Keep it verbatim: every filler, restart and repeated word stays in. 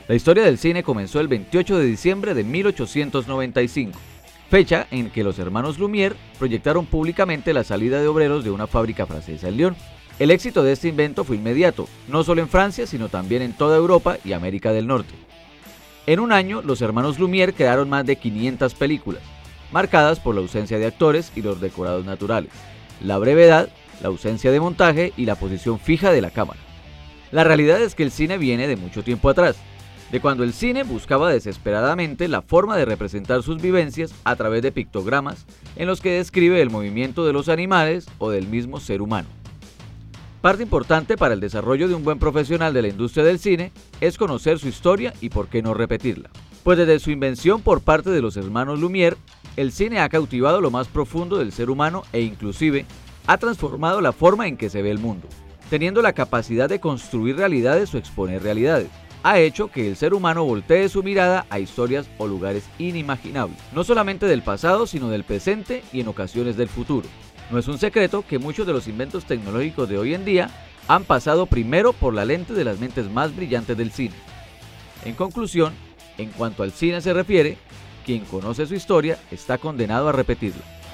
La historia del cine comenzó el veintiocho de diciembre de mil ochocientos noventa y cinco, fecha en que los hermanos Lumière proyectaron públicamente la salida de obreros de una fábrica francesa en Lyon. El éxito de este invento fue inmediato, no solo en Francia, sino también en toda Europa y América del Norte. En un año, los hermanos Lumière crearon más de quinientas películas, marcadas por la ausencia de actores y los decorados naturales, la brevedad, la ausencia de montaje y la posición fija de la cámara. La realidad es que el cine viene de mucho tiempo atrás, de cuando el cine buscaba desesperadamente la forma de representar sus vivencias a través de pictogramas en los que describe el movimiento de los animales o del mismo ser humano. Parte importante para el desarrollo de un buen profesional de la industria del cine es conocer su historia y por qué no repetirla. Pues desde su invención por parte de los hermanos Lumière, el cine ha cautivado lo más profundo del ser humano e inclusive ha transformado la forma en que se ve el mundo, teniendo la capacidad de construir realidades o exponer realidades. Ha hecho que el ser humano voltee su mirada a historias o lugares inimaginables, no solamente del pasado, sino del presente y en ocasiones del futuro. No es un secreto que muchos de los inventos tecnológicos de hoy en día han pasado primero por la lente de las mentes más brillantes del cine. En conclusión, en cuanto al cine se refiere, quien conoce su historia está condenado a repetirla.